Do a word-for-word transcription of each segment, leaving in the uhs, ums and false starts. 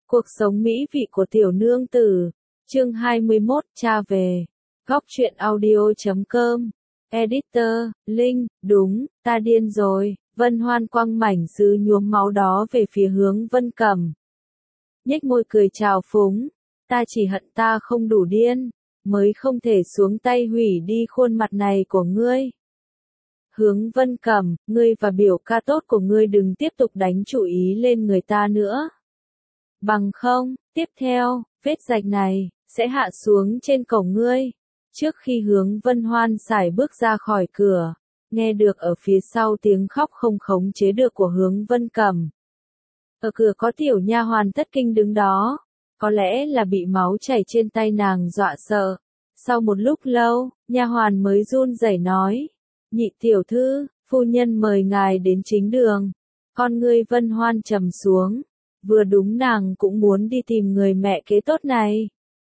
Cuộc sống mỹ vị của tiểu nương tử. Chương hai mươi mốt, cha về. Góc truyện audio chấm com. Editor, Linh, đúng, ta điên rồi. Vân Hoan quăng mảnh sứ nhuốm máu đó về phía hướng Vân Cẩm. Nhếch môi cười trào phúng. Ta chỉ hận ta không đủ điên, mới không thể xuống tay hủy đi khuôn mặt này của ngươi. Hướng Vân Cẩm, ngươi và biểu ca tốt của ngươi đừng tiếp tục đánh chủ ý lên người ta nữa. Bằng không, tiếp theo, vết rạch này, sẽ hạ xuống trên cổ ngươi. Trước khi Hướng Vân Hoan sải bước ra khỏi cửa, nghe được ở phía sau tiếng khóc không khống chế được của Hướng Vân Cẩm. Ở cửa có tiểu nha hoàn thất kinh đứng đó, có lẽ là bị máu chảy trên tay nàng dọa sợ. Sau một lúc lâu, nha hoàn mới run rẩy nói, nhị tiểu thư, phu nhân mời ngài đến chính đường. Con ngươi Vân Hoan trầm xuống, vừa đúng nàng cũng muốn đi tìm người mẹ kế tốt này.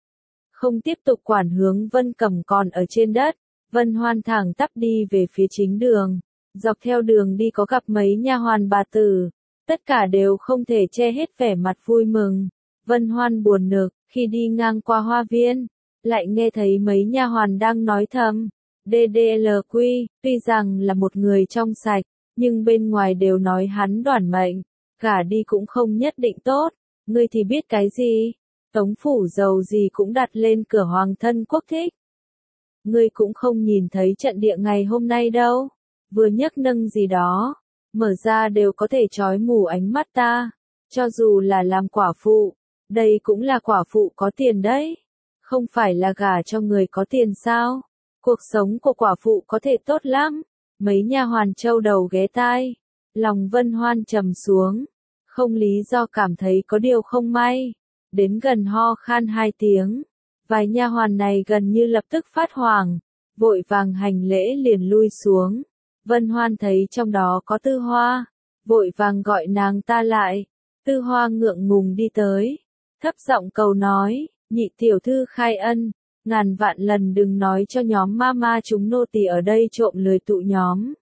Không tiếp tục quản Hướng Vân Cẩm còn ở trên đất, Vân Hoan thẳng tắp đi về phía chính đường. Dọc theo đường đi có gặp mấy nha hoàn bà tử, tất cả đều không thể che hết vẻ mặt vui mừng. Vân Hoan buồn nực, khi đi ngang qua hoa viên, lại nghe thấy mấy nha hoàn đang nói thầm. đê đê lờ quy, tuy rằng là một người trong sạch, nhưng bên ngoài đều nói hắn đoản mệnh, gả đi cũng không nhất định tốt. Ngươi thì biết cái gì? Tống phủ giàu gì cũng đặt lên cửa hoàng thân quốc thích. Ngươi cũng không nhìn thấy trận địa ngày hôm nay đâu. Vừa nhấc nâng gì đó, mở ra đều có thể chói mù ánh mắt ta. Cho dù là làm quả phụ, đây cũng là quả phụ có tiền đấy. Không phải là gả cho người có tiền sao? Cuộc sống của quả phụ có thể tốt lắm. Mấy nha hoàn trâu đầu ghé tai. Lòng Vân Hoan trầm xuống. Không lý do cảm thấy có điều không may. Đến gần ho khan hai tiếng. Vài nha hoàn này gần như lập tức phát hoảng. Vội vàng hành lễ liền lui xuống. Vân Hoan thấy trong đó có Tư Hoa. Vội vàng gọi nàng ta lại. Tư Hoa ngượng ngùng đi tới. Thấp giọng cầu nói, nhị tiểu thư khai ân. Ngàn vạn lần đừng nói cho nhóm mama chúng nô tỳ ở đây trộm lười tụ nhóm.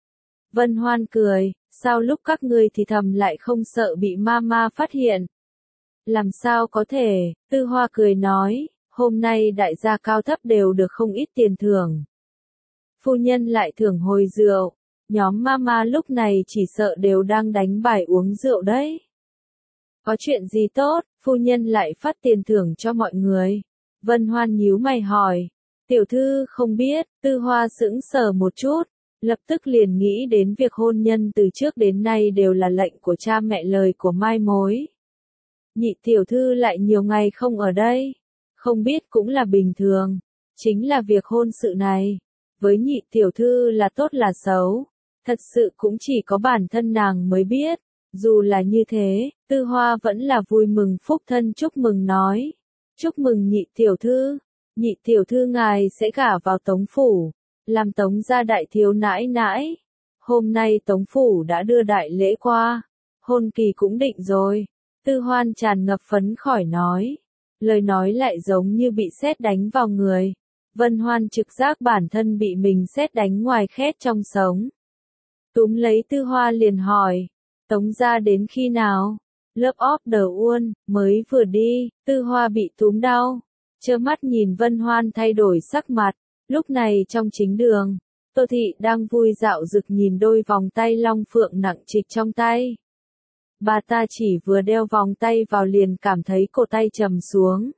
Vân Hoan cười, sao lúc các ngươi thì thầm lại không sợ bị mama phát hiện? Làm sao có thể? Tư Hoa cười nói, hôm nay đại gia cao thấp đều được không ít tiền thưởng. Phu nhân lại thưởng hồi rượu, nhóm mama lúc này chỉ sợ đều đang đánh bài uống rượu đấy. Có chuyện gì tốt, phu nhân lại phát tiền thưởng cho mọi người? Vân Hoan nhíu mày hỏi, tiểu thư không biết. Tư Hoa sững sờ một chút, lập tức liền nghĩ đến việc hôn nhân từ trước đến nay đều là lệnh của cha mẹ lời của mai mối. Nhị tiểu thư lại nhiều ngày không ở đây, không biết cũng là bình thường, chính là việc hôn sự này, với nhị tiểu thư là tốt là xấu, thật sự cũng chỉ có bản thân nàng mới biết. Dù là như thế, Tư Hoa vẫn là vui mừng phúc thân chúc mừng nói. Chúc mừng nhị tiểu thư, nhị tiểu thư ngài sẽ gả vào Tống phủ, làm Tống gia đại thiếu nãi nãi. Hôm nay Tống phủ đã đưa đại lễ qua, hôn kỳ cũng định rồi. Tư Hoan tràn ngập phấn khởi nói, lời nói lại giống như bị sét đánh vào người. Vân Hoan trực giác bản thân bị mình sét đánh ngoài khét trong sống. Túm lấy Tư Hoa liền hỏi, Tống gia đến khi nào? Lớp óp đờ uôn, mới vừa đi. Tư Hoa bị túm đau, trơ mắt nhìn Vân Hoan thay đổi sắc mặt. Lúc này trong chính đường, Tô Thị đang vui dạo rực nhìn đôi vòng tay long phượng nặng trịch trong tay. Bà ta chỉ vừa đeo vòng tay vào liền cảm thấy cổ tay trầm xuống.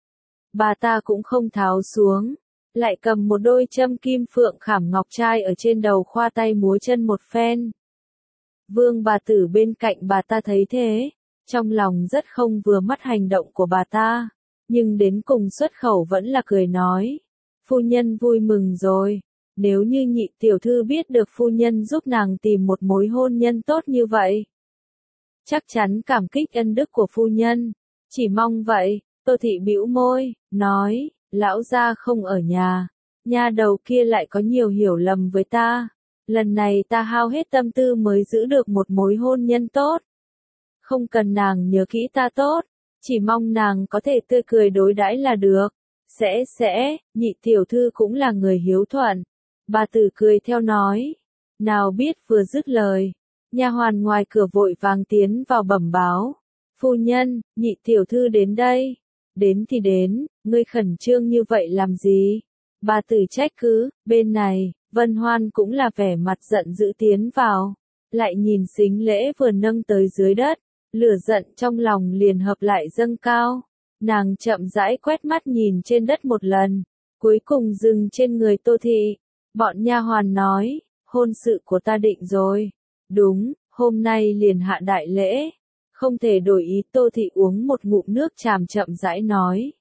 Bà ta cũng không tháo xuống, lại cầm một đôi châm kim phượng khảm ngọc trai ở trên đầu khoa tay múa chân một phen. Vương bà tử bên cạnh bà ta thấy thế, trong lòng rất không vừa mắt hành động của bà ta, nhưng đến cùng xuất khẩu vẫn là cười nói, phu nhân vui mừng rồi, nếu như nhị tiểu thư biết được phu nhân giúp nàng tìm một mối hôn nhân tốt như vậy, chắc chắn cảm kích ân đức của phu nhân, chỉ mong vậy. Tô Thị bĩu môi, nói, lão gia không ở nhà, nha đầu kia lại có nhiều hiểu lầm với ta. Lần này ta hao hết tâm tư mới giữ được một mối hôn nhân tốt. Không cần nàng nhớ kỹ ta tốt, chỉ mong nàng có thể tươi cười đối đãi là được. Sẽ sẽ, nhị tiểu thư cũng là người hiếu thuận. Bà tử cười theo nói. Nào biết vừa dứt lời, nha hoàn ngoài cửa vội vàng tiến vào bẩm báo. Phu nhân, nhị tiểu thư đến đây. Đến thì đến, ngươi khẩn trương như vậy làm gì? Bà tử trách cứ, bên này, Vân Hoan cũng là vẻ mặt giận dữ tiến vào. Lại nhìn Sính Lễ vừa nâng tới dưới đất, lửa giận trong lòng liền hợp lại dâng cao. Nàng chậm rãi quét mắt nhìn trên đất một lần, cuối cùng dừng trên người Tô Thị. Bọn nha hoàn nói, hôn sự của ta định rồi. Đúng, hôm nay liền hạ đại lễ. Không thể đổi ý. Tô Thị uống một ngụm nước chàm chậm rãi nói.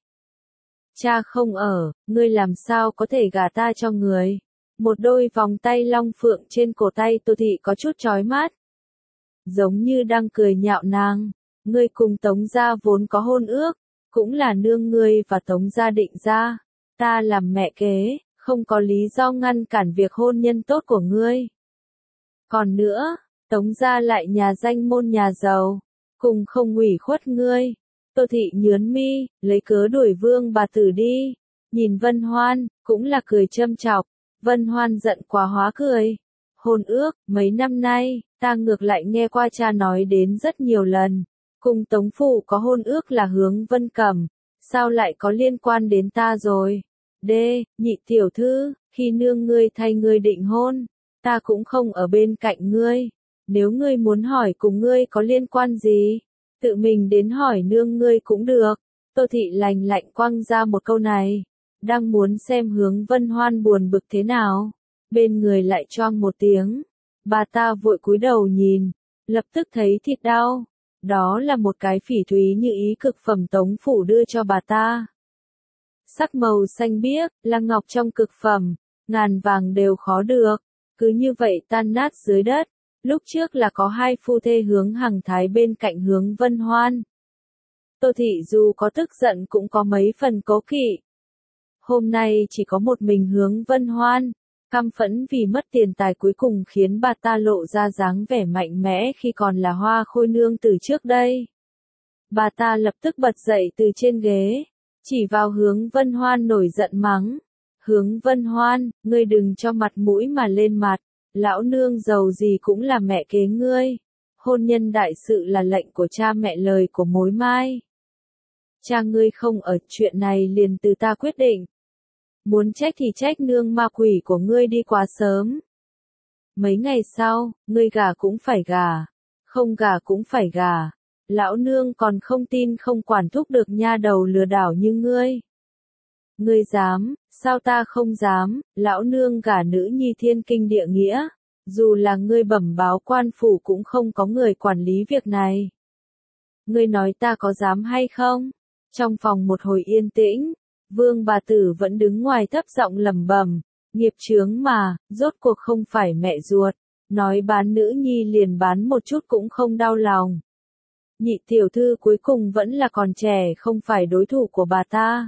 Cha không ở, ngươi làm sao có thể gả ta cho người. Một đôi vòng tay long phượng trên cổ tay Tô Thị có chút chói mắt. Giống như đang cười nhạo nàng. Ngươi cùng Tống gia vốn có hôn ước, cũng là nương ngươi và Tống gia định ra. Ta làm mẹ kế, không có lý do ngăn cản việc hôn nhân tốt của ngươi. Còn nữa, Tống gia lại nhà danh môn nhà giàu, cùng không ủy khuất ngươi. Tô Thị nhướn mi, lấy cớ đuổi Vương bà tử đi. Nhìn Vân Hoan, cũng là cười châm chọc. Vân Hoan giận quá hóa cười. Hôn ước, mấy năm nay, ta ngược lại nghe qua cha nói đến rất nhiều lần. Cùng Tống phủ có hôn ước là hướng Vân Cẩm. Sao lại có liên quan đến ta rồi? D, nhị tiểu thư, khi nương ngươi thay ngươi định hôn, ta cũng không ở bên cạnh ngươi. Nếu ngươi muốn hỏi cùng ngươi có liên quan gì, tự mình đến hỏi nương ngươi cũng được. Tô Thị lành lạnh quăng ra một câu này, đang muốn xem hướng Vân Hoan buồn bực thế nào, bên người lại choang một tiếng. Bà ta vội cúi đầu nhìn, lập tức thấy thịt đau. Đó là một cái phỉ thúy như ý cực phẩm Tống phủ đưa cho bà ta. Sắc màu xanh biếc, là ngọc trong cực phẩm, ngàn vàng đều khó được, cứ như vậy tan nát dưới đất. Lúc trước là có hai phu thê Hướng Hằng Thái bên cạnh Hướng Vân Hoan. Tô Thị dù có tức giận cũng có mấy phần cố kỵ. Hôm nay chỉ có một mình Hướng Vân Hoan, căm phẫn vì mất tiền tài cuối cùng khiến bà ta lộ ra dáng vẻ mạnh mẽ khi còn là Hoa Khôi nương từ trước đây. Bà ta lập tức bật dậy từ trên ghế, chỉ vào Hướng Vân Hoan nổi giận mắng. Hướng Vân Hoan, ngươi đừng cho mặt mũi mà lên mặt, lão nương giàu gì cũng là mẹ kế ngươi. Hôn nhân đại sự là lệnh của cha mẹ lời của mối mai. Cha ngươi không ở, chuyện này liền từ ta quyết định. Muốn trách thì trách nương ma quỷ của ngươi đi quá sớm. Mấy ngày sau, ngươi gả cũng phải gả, không gả cũng phải gả. Lão nương còn không tin không quản thúc được nha đầu lừa đảo như ngươi. Ngươi dám, sao ta không dám, lão nương gả nữ nhi thiên kinh địa nghĩa. Dù là ngươi bẩm báo quan phủ cũng không có người quản lý việc này. Ngươi nói ta có dám hay không? Trong phòng một hồi yên tĩnh, Vương bà tử vẫn đứng ngoài thấp giọng lẩm bẩm, nghiệp chướng mà, rốt cuộc không phải mẹ ruột, nói bán nữ nhi liền bán một chút cũng không đau lòng. Nhị tiểu thư cuối cùng vẫn là còn trẻ không phải đối thủ của bà ta.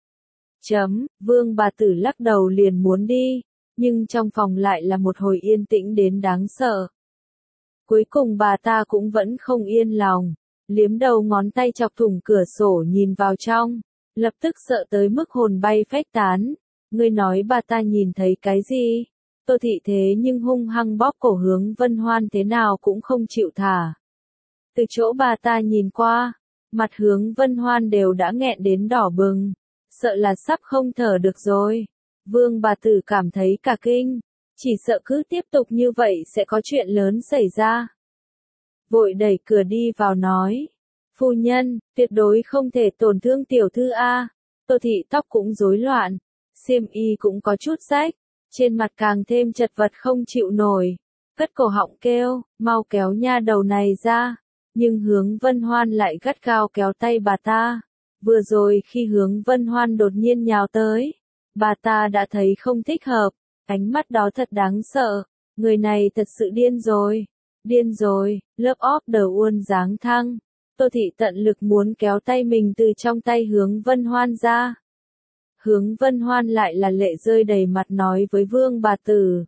Chấm, Vương bà tử lắc đầu liền muốn đi, nhưng trong phòng lại là một hồi yên tĩnh đến đáng sợ. Cuối cùng bà ta cũng vẫn không yên lòng, liếm đầu ngón tay chọc thủng cửa sổ nhìn vào trong, lập tức sợ tới mức hồn bay phách tán. Ngươi nói bà ta nhìn thấy cái gì? Tô Thị thế nhưng hung hăng bóp cổ Hướng Vân Hoan thế nào cũng không chịu thả. Từ chỗ bà ta nhìn qua, mặt Hướng Vân Hoan đều đã nghẹn đến đỏ bừng, sợ là sắp không thở được rồi. Vương bà tử cảm thấy cả kinh, chỉ sợ cứ tiếp tục như vậy sẽ có chuyện lớn xảy ra. Vội đẩy cửa đi vào nói, phu nhân, tuyệt đối không thể tổn thương tiểu thư a. Tô Thị tóc cũng rối loạn, xiêm y cũng có chút rách, trên mặt càng thêm chật vật không chịu nổi, cất cổ họng kêu, mau kéo nha đầu này ra. Nhưng Hướng Vân Hoan lại gắt gao kéo tay bà ta. Vừa rồi khi Hướng Vân Hoan đột nhiên nhào tới, bà ta đã thấy không thích hợp, ánh mắt đó thật đáng sợ, người này thật sự điên rồi, điên rồi, lớp óp đờ uôn dáng thăng. Tô Thị tận lực muốn kéo tay mình từ trong tay Hướng Vân Hoan ra. Hướng Vân Hoan lại là lệ rơi đầy mặt nói với Vương bà tử.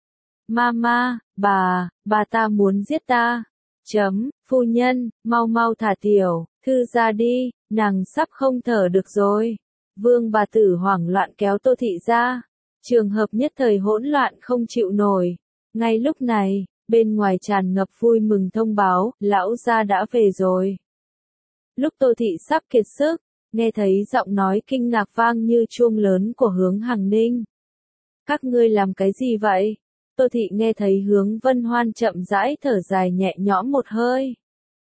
Mama, bà, bà ta muốn giết ta. Chấm, phu nhân, mau mau thả tiểu thư ra đi, nàng sắp không thở được rồi. Vương bà tử hoảng loạn kéo Tô Thị ra. Trường hợp nhất thời hỗn loạn không chịu nổi. Ngay lúc này, bên ngoài tràn ngập vui mừng thông báo, lão gia đã về rồi. Lúc Tô Thị sắp kiệt sức, nghe thấy giọng nói kinh ngạc vang như chuông lớn của Hướng Hằng Ninh. Các ngươi làm cái gì vậy? Tô Thị nghe thấy Hướng Vân Hoan chậm rãi thở dài nhẹ nhõm một hơi.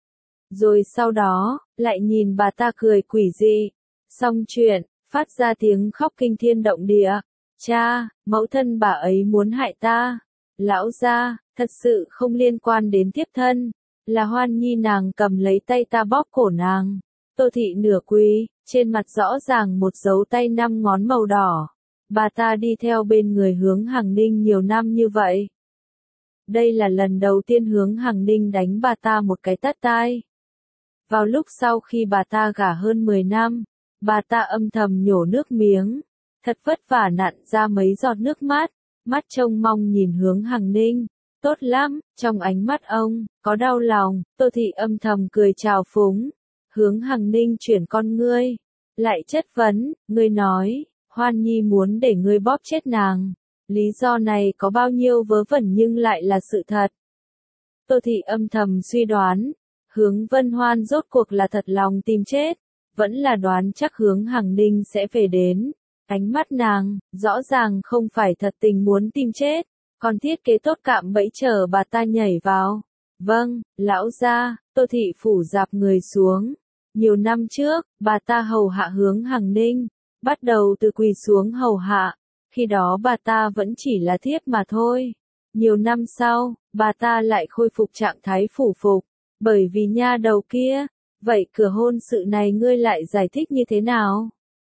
Rồi sau đó, lại nhìn bà ta cười quỷ dị. Xong chuyện, phát ra tiếng khóc kinh thiên động địa. Cha, mẫu thân bà ấy muốn hại ta. Lão gia, thật sự không liên quan đến tiếp thân. Là Hoan Nhi nàng cầm lấy tay ta bóp cổ nàng. Tô Thị nửa quỳ, trên mặt rõ ràng một dấu tay năm ngón màu đỏ. Bà ta đi theo bên người Hướng Hằng Ninh nhiều năm như vậy. Đây là lần đầu tiên Hướng Hằng Ninh đánh bà ta một cái tát tai. Vào lúc sau khi bà ta gả hơn mười năm, bà ta âm thầm nhổ nước miếng, thật vất vả nặn ra mấy giọt nước mắt, mắt trông mong nhìn Hướng Hằng Ninh. Tốt lắm, trong ánh mắt ông, có đau lòng. Tô Thị âm thầm cười trào phúng. Hướng Hằng Ninh chuyển con ngươi, lại chất vấn, ngươi nói, Hoan Nhi muốn để ngươi bóp chết nàng. Lý do này có bao nhiêu vớ vẩn nhưng lại là sự thật. Tô Thị âm thầm suy đoán, Hướng Vân Hoan rốt cuộc là thật lòng tìm chết, vẫn là đoán chắc Hướng Hằng Ninh sẽ về đến. Ánh mắt nàng, rõ ràng không phải thật tình muốn tìm chết, còn thiết kế tốt cạm bẫy chờ bà ta nhảy vào. Vâng, lão gia. Tô Thị phủ dạp người xuống. Nhiều năm trước, bà ta hầu hạ Hướng Hằng Ninh, bắt đầu từ quỳ xuống hầu hạ, khi đó bà ta vẫn chỉ là thiếp mà thôi. Nhiều năm sau, bà ta lại khôi phục trạng thái phủ phục, bởi vì nha đầu kia. Vậy cửa hôn sự này ngươi lại giải thích như thế nào?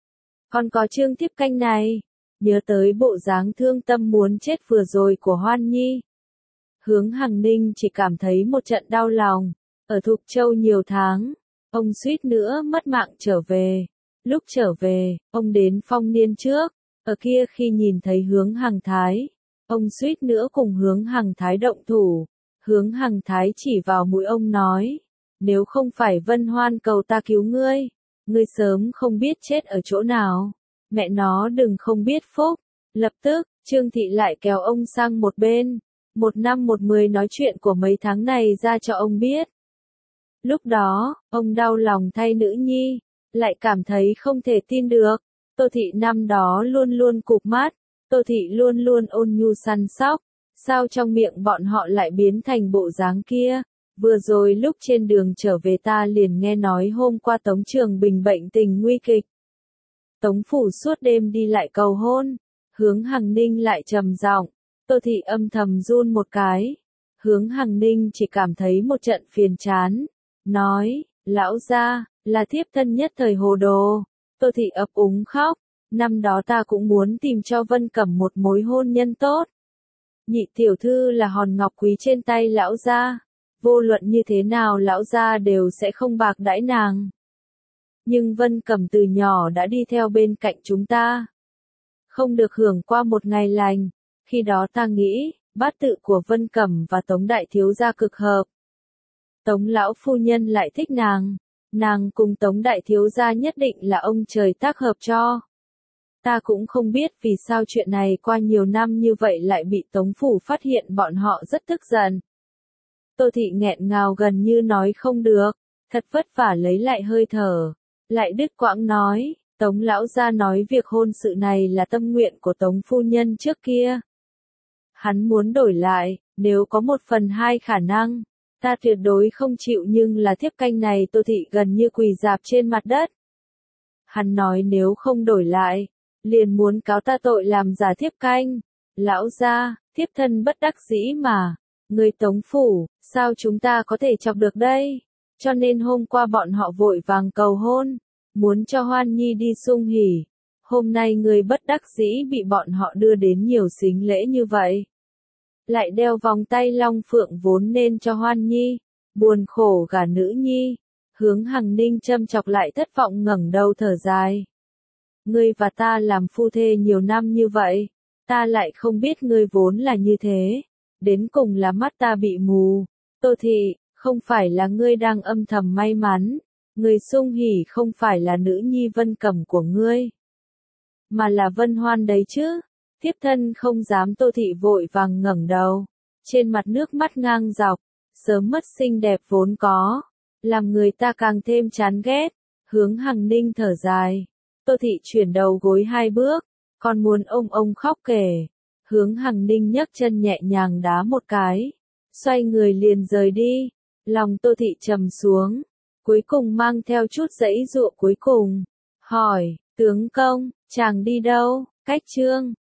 Còn có chương tiếp canh này, nhớ tới bộ dáng thương tâm muốn chết vừa rồi của Hoan Nhi. Hướng Hằng Ninh chỉ cảm thấy một trận đau lòng, ở Thục Châu nhiều tháng, ông suýt nữa mất mạng trở về. Lúc trở về, ông đến Phong Niên trước, ở kia khi nhìn thấy Hướng Hằng Thái, ông suýt nữa cùng Hướng Hằng Thái động thủ. Hướng Hằng Thái chỉ vào mũi ông nói, nếu không phải Vân Hoan cầu ta cứu ngươi, ngươi sớm không biết chết ở chỗ nào. Mẹ nó đừng không biết phúc. Lập tức, Trương Thị lại kéo ông sang một bên, một năm một mười nói chuyện của mấy tháng này ra cho ông biết. Lúc đó, ông đau lòng thay nữ nhi, lại cảm thấy không thể tin được. Tô Thị năm đó luôn luôn cụp mắt, Tô Thị luôn luôn ôn nhu săn sóc, sao trong miệng bọn họ lại biến thành bộ dáng kia. Vừa rồi lúc trên đường trở về ta liền nghe nói hôm qua Tống Trường Bình bệnh tình nguy kịch. Tống phủ suốt đêm đi lại cầu hôn. Hướng Hằng Ninh lại trầm giọng. Tô Thị âm thầm run một cái. Hướng Hằng Ninh chỉ cảm thấy một trận phiền chán. Nói, lão gia, là thiếp thân nhất thời hồ đồ. Tô Thị ấp úng khóc. Năm đó ta cũng muốn tìm cho Vân Cẩm một mối hôn nhân tốt. Nhị tiểu thư là hòn ngọc quý trên tay lão gia. Vô luận như thế nào lão gia đều sẽ không bạc đãi nàng. Nhưng Vân Cẩm từ nhỏ đã đi theo bên cạnh chúng ta. Không được hưởng qua một ngày lành. Khi đó ta nghĩ, bát tự của Vân Cẩm và Tống đại thiếu gia cực hợp. Tống lão phu nhân lại thích nàng. Nàng cùng Tống đại thiếu gia nhất định là ông trời tác hợp cho. Ta cũng không biết vì sao chuyện này qua nhiều năm như vậy lại bị Tống phủ phát hiện, bọn họ rất tức giận. Tô Thị nghẹn ngào gần như nói không được, thật vất vả lấy lại hơi thở, lại đứt quãng nói, Tống lão gia nói việc hôn sự này là tâm nguyện của Tống phu nhân trước kia. Hắn muốn đổi lại, nếu có một phần hai khả năng, ta tuyệt đối không chịu, nhưng là thiếp canh này. Tô Thị gần như quỳ dạp trên mặt đất. Hắn nói nếu không đổi lại, liền muốn cáo ta tội làm giả thiếp canh. Lão gia, thiếp thân bất đắc dĩ mà. Người Tống phủ, sao chúng ta có thể chọc được đây? Cho nên hôm qua bọn họ vội vàng cầu hôn, muốn cho Hoan Nhi đi sung hỉ. Hôm nay người bất đắc dĩ bị bọn họ đưa đến nhiều sính lễ như vậy. Lại đeo vòng tay long phượng vốn nên cho Hoan Nhi, buồn khổ gả nữ nhi. Hướng Hằng Ninh châm chọc lại thất vọng ngẩng đầu thở dài. Ngươi và ta làm phu thê nhiều năm như vậy, ta lại không biết ngươi vốn là như thế. Đến cùng là mắt ta bị mù. Tô Thị, không phải là ngươi đang âm thầm may mắn. Người sung hỉ không phải là nữ nhi Vân Cẩm của ngươi, mà là Vân Hoan đấy chứ. Thiếp thân không dám. Tô Thị vội vàng ngẩng đầu, trên mặt nước mắt ngang dọc, sớm mất xinh đẹp vốn có. làm người ta càng thêm chán ghét. Hướng Hằng Ninh thở dài. Tô Thị chuyển đầu gối hai bước, còn muốn ông ông khóc kể. Hướng Hằng Ninh nhấc chân nhẹ nhàng đá một cái, xoay người liền rời đi. Lòng Tô Thị trầm xuống, cuối cùng mang theo chút giãy giụa cuối cùng. Hỏi, tướng công, chàng đi đâu? Cách Trương